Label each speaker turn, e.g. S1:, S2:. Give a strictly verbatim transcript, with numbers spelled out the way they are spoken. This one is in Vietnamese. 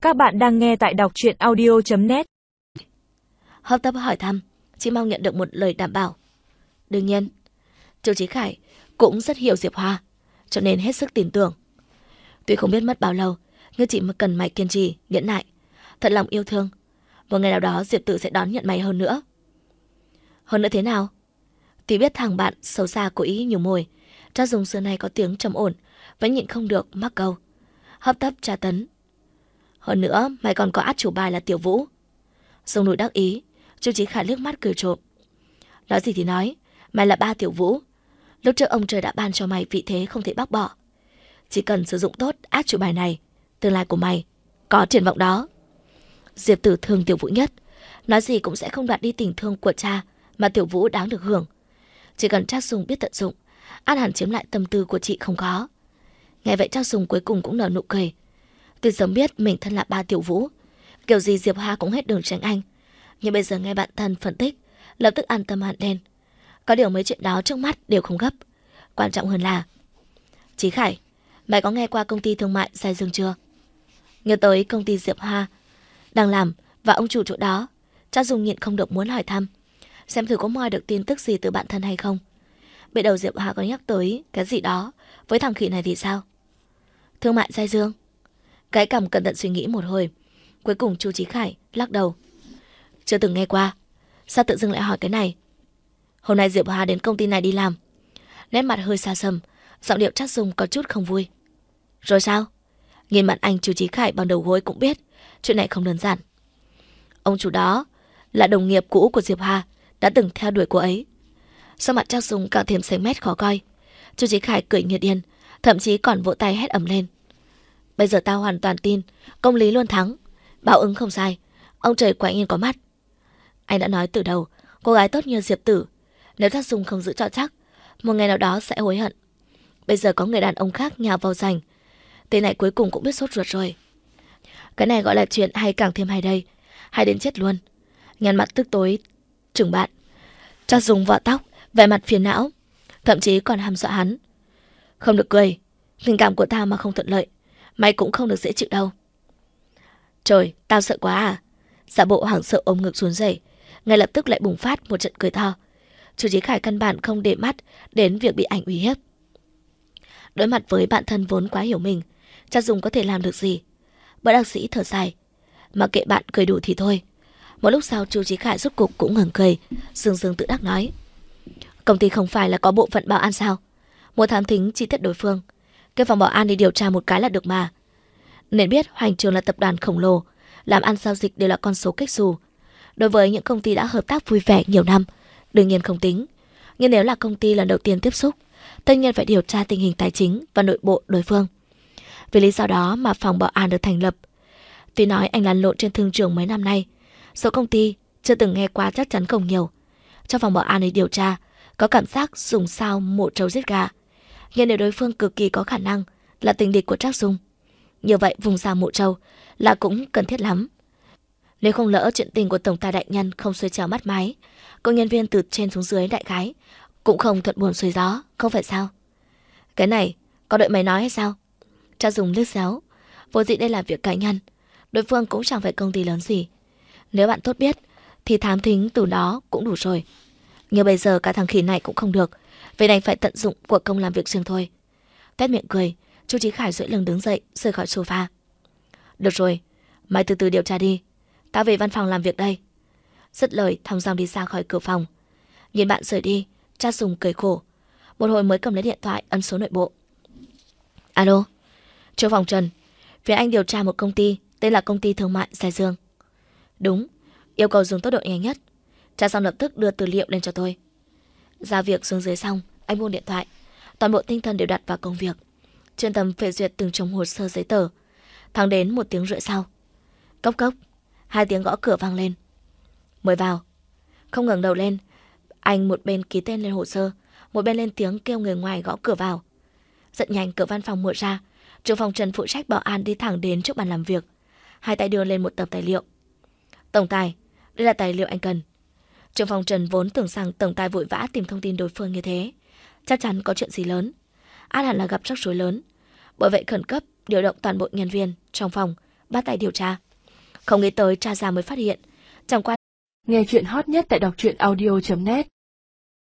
S1: Các bạn đang nghe tại đọc truyện audio chấm net.
S2: Hấp tấp hỏi thăm, chỉ mong nhận được một lời đảm bảo. Đương nhiên, Chu Chí Khải cũng rất hiểu Diệp Hoa, cho nên hết sức tin tưởng. Tuy không biết mất bao lâu, nhưng chị mới cần mày kiên trì, nhẫn nại, thật lòng yêu thương. Một ngày nào đó Diệp Tử sẽ đón nhận mày hơn nữa. Hơn nữa thế nào? Tuy biết thằng bạn xấu xa của ý nhiều mồi, Trác Dùng xưa nay có tiếng trầm ổn, vẫn nhịn không được mắc câu. Hấp tấp tra tấn. Hơn nữa, mày còn có át chủ bài là Tiểu Vũ. Dùng núi đắc ý, Chu Chí Khải liếc mắt cười trộm. Nói gì thì nói, mày là ba Tiểu Vũ. Lúc trước ông trời đã ban cho mày vị thế không thể bác bỏ. Chỉ cần sử dụng tốt át chủ bài này, tương lai của mày có triển vọng đó. Diệp Tử thương Tiểu Vũ nhất, nói gì cũng sẽ không đoạt đi tình thương của cha mà Tiểu Vũ đáng được hưởng. Chỉ cần Trác Dùng biết tận dụng, an hẳn chiếm lại tâm tư của chị không có. Nghe vậy Trác Dùng cuối cùng cũng nở nụ cười. Tuy sớm biết mình thân là ba Tiểu Vũ, kiểu gì Diệp Hoa cũng hết đường tránh anh, nhưng bây giờ nghe bạn thân phân tích, lập tức an tâm hẳn lên. Có điều mấy chuyện đó trước mắt đều không gấp, quan trọng hơn là Chí Khải, mày có nghe qua công ty thương mại Giai Dương chưa? Nhớ tới công ty Diệp Hoa đang làm và ông chủ chỗ đó, Trác Dùng nhịn không được muốn hỏi thăm, xem thử có moi được tin tức gì từ bạn thân hay không. Biết đầu Diệp Hoa có nhắc tới cái gì đó với thằng khỉ này thì sao? Thương mại Giai Dương. Cái cằm cẩn thận suy nghĩ một hồi, cuối cùng Chu Chí Khải lắc đầu. Chưa từng nghe qua, sao tự dưng lại hỏi cái này? Hôm nay Diệp Hoa đến công ty này đi làm, nét mặt hơi xa xăm, giọng điệu Trác Dùng có chút không vui. Rồi sao? Nhìn mặt anh Chu Chí Khải bằng đầu gối cũng biết chuyện này không đơn giản. Ông chủ đó là đồng nghiệp cũ của Diệp Hoa, đã từng theo đuổi cô ấy. Sau mặt Trác Dùng càng thêm xanh mét khó coi. Chu Chí Khải cười như điên, thậm chí còn vỗ tay hét ầm lên. Bây giờ tao hoàn toàn tin công lý luôn thắng, báo ứng không sai, ông trời quả nhiên có mắt. Anh đã nói từ đầu, cô gái tốt như Diệp Tử, nếu Trác Dùng không giữ cho chắc, một ngày nào đó sẽ hối hận. Bây giờ có người đàn ông khác nhào vào giành, tên này cuối cùng cũng biết sốt ruột rồi. Cái này gọi là chuyện hay càng thêm hay đây, hay đến chết luôn. Nhăn mặt tức tối chừng bạn, Trác Dùng vỏ tóc, vẻ mặt phiền não, thậm chí còn hăm dọa hắn. Không được cười, tình cảm của tao mà không thuận lợi, mày cũng không được dễ chịu đâu. Trời, tao sợ quá à? Giả bộ hoảng sợ ôm ngực run rẩy, ngay lập tức lại bùng phát một trận cười to. Chu Chí Khải căn bản không để mắt đến việc bị ảnh uy hiếp. Đối mặt với bạn thân vốn quá hiểu mình, Trác Dùng có thể làm được gì? Bất đắc sĩ thở dài, mà kệ bạn cười đủ thì thôi. Một lúc sau Chu Chí Khải rốt cục cũng ngừng cười, sương sương tự đắc nói. Công ty không phải là có bộ phận bảo an sao? Muốn thám thính chi tiết đối phương, cái phòng bảo an đi điều tra một cái là được mà. Nên biết Hoành Trường là tập đoàn khổng lồ, làm ăn giao dịch đều là con số kếch xù. Đối với những công ty đã hợp tác vui vẻ nhiều năm, đương nhiên không tính. Nhưng nếu là công ty lần đầu tiên tiếp xúc, tất nhiên phải điều tra tình hình tài chính và nội bộ đối phương. Vì lý do đó mà phòng bảo an được thành lập. Tuy nói anh lăn lộn trên thương trường mấy năm nay, số công ty chưa từng nghe qua chắc chắn không nhiều. Trong phòng bảo an ấy điều tra, có cảm giác dùng sao mổ trâu giết gà. Nhưng nếu đối phương cực kỳ có khả năng là tình địch của Trác Dùng, như vậy vùng sao mộ trâu là cũng cần thiết lắm. Nếu không lỡ chuyện tình của tổng tài đại nhân không xuôi trèo mắt mái, công nhân viên từ trên xuống dưới đại gái cũng không thuận buồm xuôi gió, không phải sao? Cái này có đợi mày nói hay sao? Trác Dùng liếc xéo, vô dĩ đây là việc cá nhân, đối phương cũng chẳng phải công ty lớn gì. Nếu bạn tốt biết thì thám thính từ đó cũng đủ rồi. Nhưng bây giờ cả thằng khỉ này cũng không được, vậy đành phải tận dụng của công làm việc riêng thôi. Tét miệng cười, Chu Chí Khải duỗi lưng đứng dậy, rời khỏi sofa. Được rồi, mày từ từ điều tra đi, tao về văn phòng làm việc đây. Dứt lời thong dong đi ra khỏi cửa phòng. Nhìn bạn rời đi, Trác Dùng cười khổ, một hồi mới cầm lấy điện thoại ấn số nội bộ. Alo, Trưởng phòng Trần, phía anh điều tra một công ty tên là công ty thương mại Giai Dương. Đúng, yêu cầu dùng tốc độ nhanh nhất. Tra xong lập tức đưa tư liệu lên cho tôi. Ra việc xuống dưới xong, anh buông điện thoại, toàn bộ tinh thần đều đặt vào công việc, chuyên tâm phê duyệt từng chồng hồ sơ giấy tờ. Thẳng đến một tiếng rưỡi sau, cốc cốc, hai tiếng gõ cửa vang lên. Mời vào. Không ngẩng đầu lên, anh một bên ký tên lên hồ sơ, một bên lên tiếng kêu người ngoài gõ cửa vào. Rất nhanh cửa văn phòng mở ra, trưởng phòng Trần phụ trách bảo an đi thẳng đến trước bàn làm việc, hai tay đưa lên một tập tài liệu. Tổng tài, đây là tài liệu anh cần. Trưởng phòng Trần vốn tưởng rằng tổng tài vội vã tìm thông tin đối phương như thế, chắc chắn có chuyện gì lớn, an hẳn là gặp rắc rối lớn. Bởi vậy khẩn cấp điều động toàn bộ nhân viên trong phòng bắt tay điều tra. Không nghĩ tới tra ra mới phát hiện, chẳng qua
S1: nghe chuyện hot nhất tại đọc truyện audio chấm net.